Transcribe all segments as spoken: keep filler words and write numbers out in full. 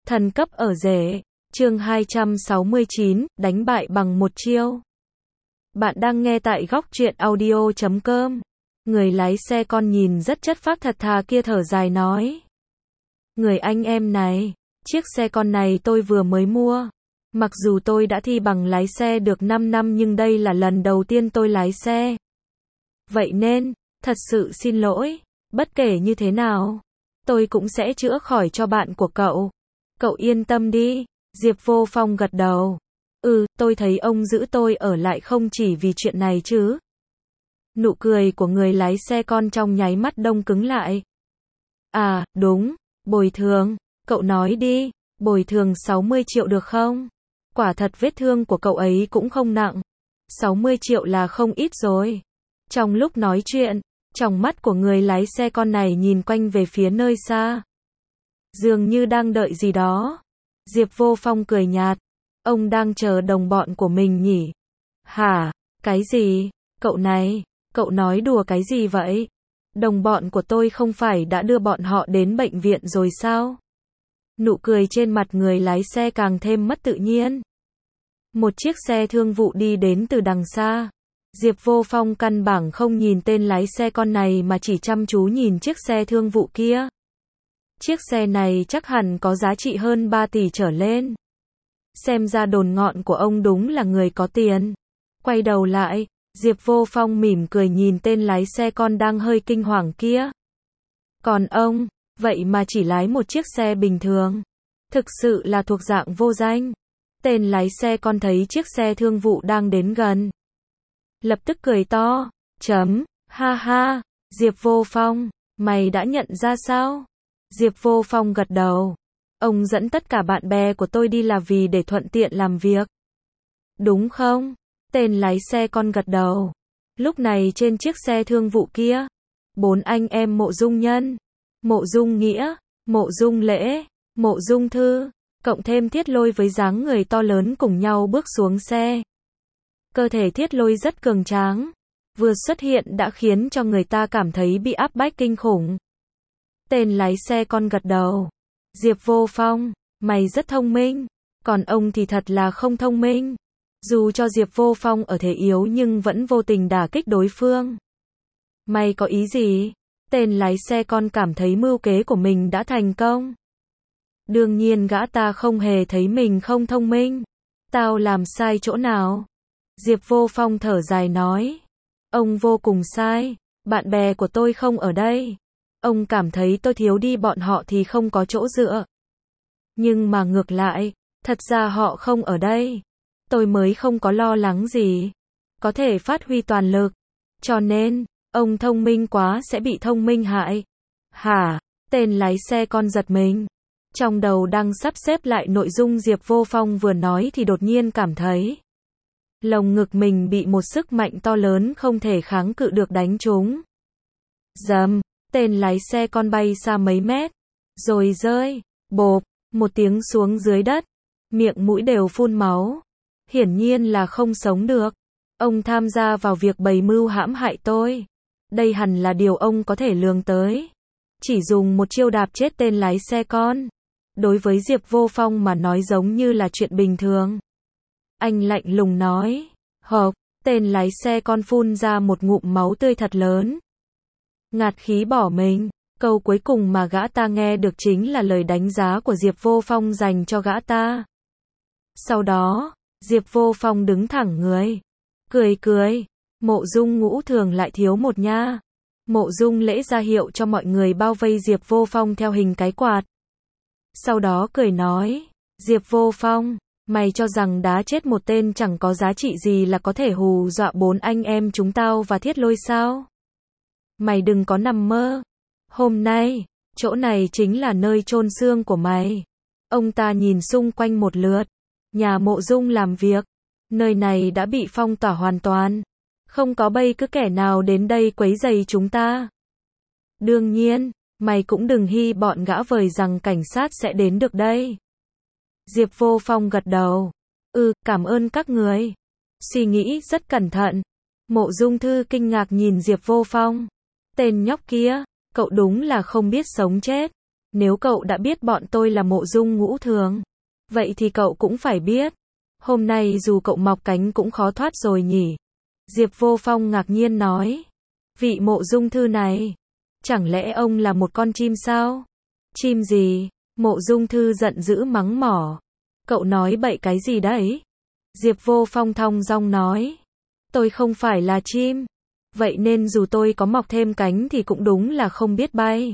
Thần cấp ở rể. Chương hai trăm sáu mươi chín, đánh bại bằng một chiêu. Bạn đang nghe tại góc truyện audio chấm com. Người lái xe con nhìn rất chất phác thật thà kia thở dài nói. Người anh em này, chiếc xe con này tôi vừa mới mua. Mặc dù tôi đã thi bằng lái xe được năm năm nhưng đây là lần đầu tiên tôi lái xe. Vậy nên, thật sự xin lỗi, bất kể như thế nào, tôi cũng sẽ chữa khỏi cho bạn của cậu. Cậu yên tâm đi. Diệp Vô Phong gật đầu. Ừ, tôi thấy ông giữ tôi ở lại không chỉ vì chuyện này chứ. Nụ cười của người lái xe con trong nháy mắt đông cứng lại. À, đúng, bồi thường, cậu nói đi, bồi thường sáu mươi triệu được không? Quả thật vết thương của cậu ấy cũng không nặng. sáu mươi triệu là không ít rồi. Trong lúc nói chuyện, trong mắt của người lái xe con này nhìn quanh về phía nơi xa. Dường như đang đợi gì đó. Diệp Vô Phong cười nhạt. Ông đang chờ đồng bọn của mình nhỉ? Hả? Cái gì? Cậu này, cậu nói đùa cái gì vậy? Đồng bọn của tôi không phải đã đưa bọn họ đến bệnh viện rồi sao? Nụ cười trên mặt người lái xe càng thêm mất tự nhiên. Một chiếc xe thương vụ đi đến từ đằng xa. Diệp Vô Phong căn bản không nhìn tên lái xe con này mà chỉ chăm chú nhìn chiếc xe thương vụ kia. Chiếc xe này chắc hẳn có giá trị hơn ba tỷ trở lên. Xem ra đồn ngọn của ông đúng là người có tiền. Quay đầu lại, Diệp Vô Phong mỉm cười nhìn tên lái xe con đang hơi kinh hoàng kia. Còn ông, vậy mà chỉ lái một chiếc xe bình thường. Thực sự là thuộc dạng vô danh. Tên lái xe con thấy chiếc xe thương vụ đang đến gần. Lập tức cười to. Chấm, ha ha, Diệp Vô Phong, mày đã nhận ra sao? Diệp Vô Phong gật đầu. Ông dẫn tất cả bạn bè của tôi đi là vì để thuận tiện làm việc. Đúng không? Tên lái xe con gật đầu. Lúc này trên chiếc xe thương vụ kia, bốn anh em Mộ Dung Nhân, Mộ Dung Nghĩa, Mộ Dung Lễ, Mộ Dung Thư, cộng thêm Thiết Lôi với dáng người to lớn cùng nhau bước xuống xe. Cơ thể Thiết Lôi rất cường tráng, vừa xuất hiện đã khiến cho người ta cảm thấy bị áp bách kinh khủng. Tên lái xe con gật đầu. Diệp Vô Phong, mày rất thông minh, còn ông thì thật là không thông minh. Dù cho Diệp Vô Phong ở thế yếu nhưng vẫn vô tình đả kích đối phương. Mày có ý gì? Tên lái xe con cảm thấy mưu kế của mình đã thành công. Đương nhiên gã ta không hề thấy mình không thông minh. Tao làm sai chỗ nào? Diệp Vô Phong thở dài nói. Ông vô cùng sai, bạn bè của tôi không ở đây. Ông cảm thấy tôi thiếu đi bọn họ thì không có chỗ dựa. Nhưng mà ngược lại, thật ra họ không ở đây. Tôi mới không có lo lắng gì. Có thể phát huy toàn lực. Cho nên, ông thông minh quá sẽ bị thông minh hại. Hả? Tên lái xe con giật mình. Trong đầu đang sắp xếp lại nội dung Diệp Vô Phong vừa nói thì đột nhiên cảm thấy lồng ngực mình bị một sức mạnh to lớn không thể kháng cự được đánh trúng. Dầm, tên lái xe con bay xa mấy mét, rồi rơi, bộp, một tiếng xuống dưới đất, miệng mũi đều phun máu. Hiển nhiên là không sống được. Ông tham gia vào việc bày mưu hãm hại tôi. Đây hẳn là điều ông có thể lường tới. Chỉ dùng một chiêu đạp chết tên lái xe con. Đối với Diệp Vô Phong mà nói giống như là chuyện bình thường. Anh lạnh lùng nói. Hộp, tên lái xe con phun ra một ngụm máu tươi thật lớn. Ngạt khí bỏ mình. Câu cuối cùng mà gã ta nghe được chính là lời đánh giá của Diệp Vô Phong dành cho gã ta. Sau đó, Diệp Vô Phong đứng thẳng người. Cười cười. Mộ Dung Ngũ Thường lại thiếu một nha. Mộ Dung Lễ ra hiệu cho mọi người bao vây Diệp Vô Phong theo hình cái quạt. Sau đó cười nói. Diệp Vô Phong, mày cho rằng đá chết một tên chẳng có giá trị gì là có thể hù dọa bốn anh em chúng tao và Thiết Lôi sao? Mày đừng có nằm mơ. Hôm nay, chỗ này chính là nơi chôn xương của mày. Ông ta nhìn xung quanh một lượt. Nhà Mộ Dung làm việc. Nơi này đã bị phong tỏa hoàn toàn. Không có bất cứ kẻ nào đến đây quấy rầy chúng ta. Đương nhiên, mày cũng đừng hy bọn gã vời rằng cảnh sát sẽ đến được đây. Diệp Vô Phong gật đầu. Ừ, cảm ơn các người. Suy nghĩ rất cẩn thận. Mộ Dung Thư kinh ngạc nhìn Diệp Vô Phong. Tên nhóc kia, cậu đúng là không biết sống chết. Nếu cậu đã biết bọn tôi là Mộ Dung Ngũ Thường, vậy thì cậu cũng phải biết. Hôm nay dù cậu mọc cánh cũng khó thoát rồi nhỉ. Diệp Vô Phong ngạc nhiên nói. Vị Mộ Dung Thư này, chẳng lẽ ông là một con chim sao? Chim gì? Mộ Dung Thư giận dữ mắng mỏ. Cậu nói bậy cái gì đấy? Diệp Vô Phong thong dong nói. Tôi không phải là chim. Vậy nên dù tôi có mọc thêm cánh thì cũng đúng là không biết bay.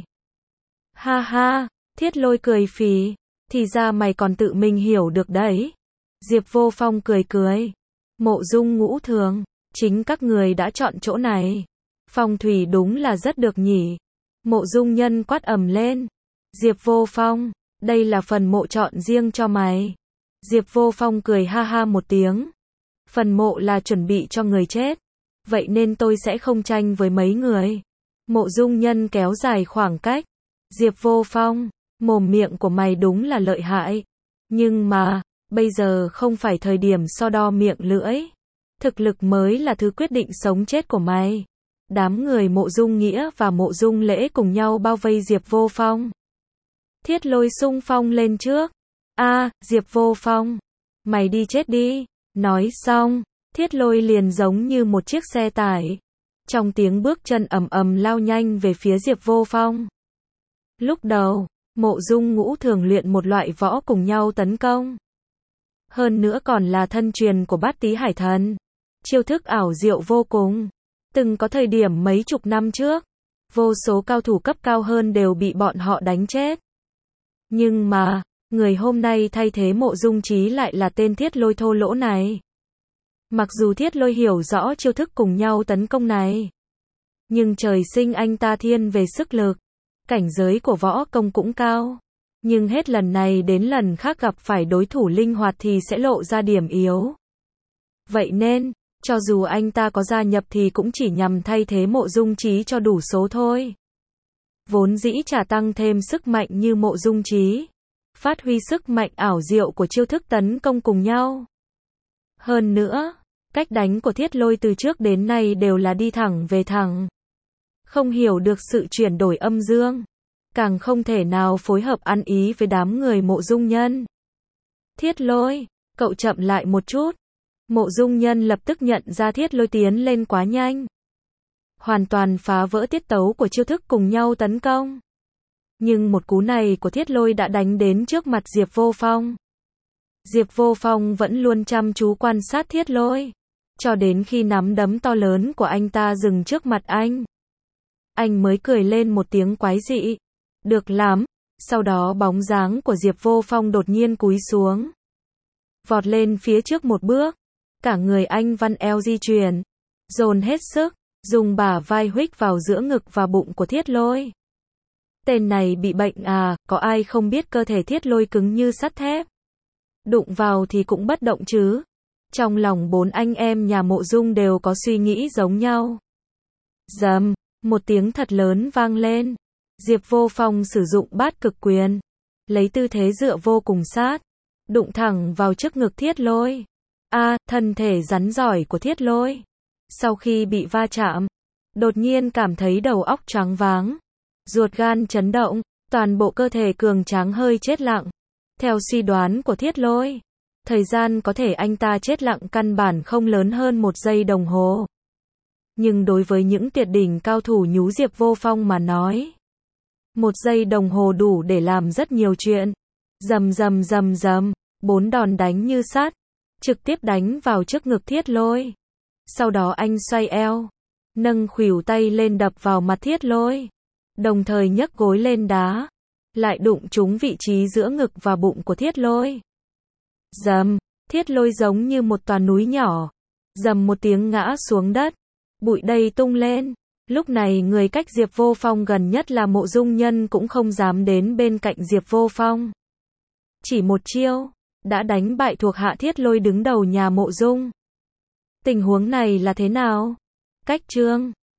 Ha ha, Thiết Lôi cười phì. Thì ra mày còn tự mình hiểu được đấy. Diệp Vô Phong cười cười. Mộ Dung Ngũ Thường, chính các người đã chọn chỗ này. Phong thủy đúng là rất được nhỉ. Mộ Dung Nhân quát ầm lên. Diệp Vô Phong, đây là phần mộ chọn riêng cho mày. Diệp Vô Phong cười ha ha một tiếng. Phần mộ là chuẩn bị cho người chết. Vậy nên tôi sẽ không tranh với mấy người. Mộ Dung Nhân kéo dài khoảng cách. Diệp Vô Phong, mồm miệng của mày đúng là lợi hại. Nhưng mà, bây giờ không phải thời điểm so đo miệng lưỡi. Thực lực mới là thứ quyết định sống chết của mày. Đám người Mộ Dung Nghĩa và Mộ Dung Lễ cùng nhau bao vây Diệp Vô Phong. Thiết Lôi xung phong lên trước. A, Diệp Vô Phong, mày đi chết đi. Nói xong, Thiết Lôi liền giống như một chiếc xe tải. Trong tiếng bước chân ầm ầm lao nhanh về phía Diệp Vô Phong. Lúc đầu, Mộ Dung Ngũ Thường luyện một loại võ cùng nhau tấn công. Hơn nữa còn là thân truyền của Bát Tý Hải Thần. Chiêu thức ảo diệu vô cùng. Từng có thời điểm mấy chục năm trước, vô số cao thủ cấp cao hơn đều bị bọn họ đánh chết. Nhưng mà, người hôm nay thay thế Mộ Dung Chí lại là tên Thiết Lôi thô lỗ này. Mặc dù Thiết Lôi hiểu rõ chiêu thức cùng nhau tấn công này, nhưng trời sinh anh ta thiên về sức lực, cảnh giới của võ công cũng cao. Nhưng hết lần này đến lần khác gặp phải đối thủ linh hoạt thì sẽ lộ ra điểm yếu. Vậy nên, cho dù anh ta có gia nhập thì cũng chỉ nhằm thay thế Mộ Dung Chí cho đủ số thôi. Vốn dĩ chả tăng thêm sức mạnh như Mộ Dung Chí, phát huy sức mạnh ảo diệu của chiêu thức tấn công cùng nhau. Hơn nữa, cách đánh của Thiết Lôi từ trước đến nay đều là đi thẳng về thẳng. Không hiểu được sự chuyển đổi âm dương, càng không thể nào phối hợp ăn ý với đám người Mộ Dung Nhân. Thiết Lôi, cậu chậm lại một chút. Mộ Dung Nhân lập tức nhận ra Thiết Lôi tiến lên quá nhanh, hoàn toàn phá vỡ tiết tấu của chiêu thức cùng nhau tấn công. Nhưng một cú này của Thiết Lôi đã đánh đến trước mặt Diệp Vô Phong. Diệp Vô Phong vẫn luôn chăm chú quan sát Thiết Lôi, cho đến khi nắm đấm to lớn của anh ta dừng trước mặt anh. Anh mới cười lên một tiếng quái dị. Được lắm. Sau đó bóng dáng của Diệp Vô Phong đột nhiên cúi xuống, vọt lên phía trước một bước. Cả người anh vặn eo di chuyển, dồn hết sức, dùng bả vai huých vào giữa ngực và bụng của Thiết Lôi. Tên này bị bệnh à, có ai không biết cơ thể Thiết Lôi cứng như sắt thép. Đụng vào thì cũng bất động chứ. Trong lòng bốn anh em nhà Mộ Dung đều có suy nghĩ giống nhau. Dầm, một tiếng thật lớn vang lên. Diệp Vô Phong sử dụng bát cực quyền, lấy tư thế dựa vô cùng sát, đụng thẳng vào trước ngực Thiết Lôi. A, à, thân thể rắn giỏi của Thiết Lôi, sau khi bị va chạm, đột nhiên cảm thấy đầu óc choáng váng, ruột gan chấn động, toàn bộ cơ thể cường tráng hơi chết lặng. Theo suy đoán của Thiết Lôi, thời gian có thể anh ta chết lặng căn bản không lớn hơn một giây đồng hồ. Nhưng đối với những tuyệt đỉnh cao thủ nhú Diệp Vô Phong mà nói, một giây đồng hồ đủ để làm rất nhiều chuyện. Rầm rầm rầm rầm, bốn đòn đánh như sắt, trực tiếp đánh vào trước ngực Thiết Lôi. Sau đó anh xoay eo, nâng khuỷu tay lên đập vào mặt Thiết Lôi, đồng thời nhấc gối lên đá, lại đụng trúng vị trí giữa ngực và bụng của Thiết Lôi. Dầm, Thiết Lôi giống như một tòa núi nhỏ, dầm một tiếng ngã xuống đất, bụi đầy tung lên. Lúc này người cách Diệp Vô Phong gần nhất là Mộ Dung Nhân cũng không dám đến bên cạnh Diệp Vô Phong. Chỉ một chiêu, đã đánh bại thuộc hạ Thiết Lôi đứng đầu nhà Mộ Dung. Tình huống này là thế nào? Cách chương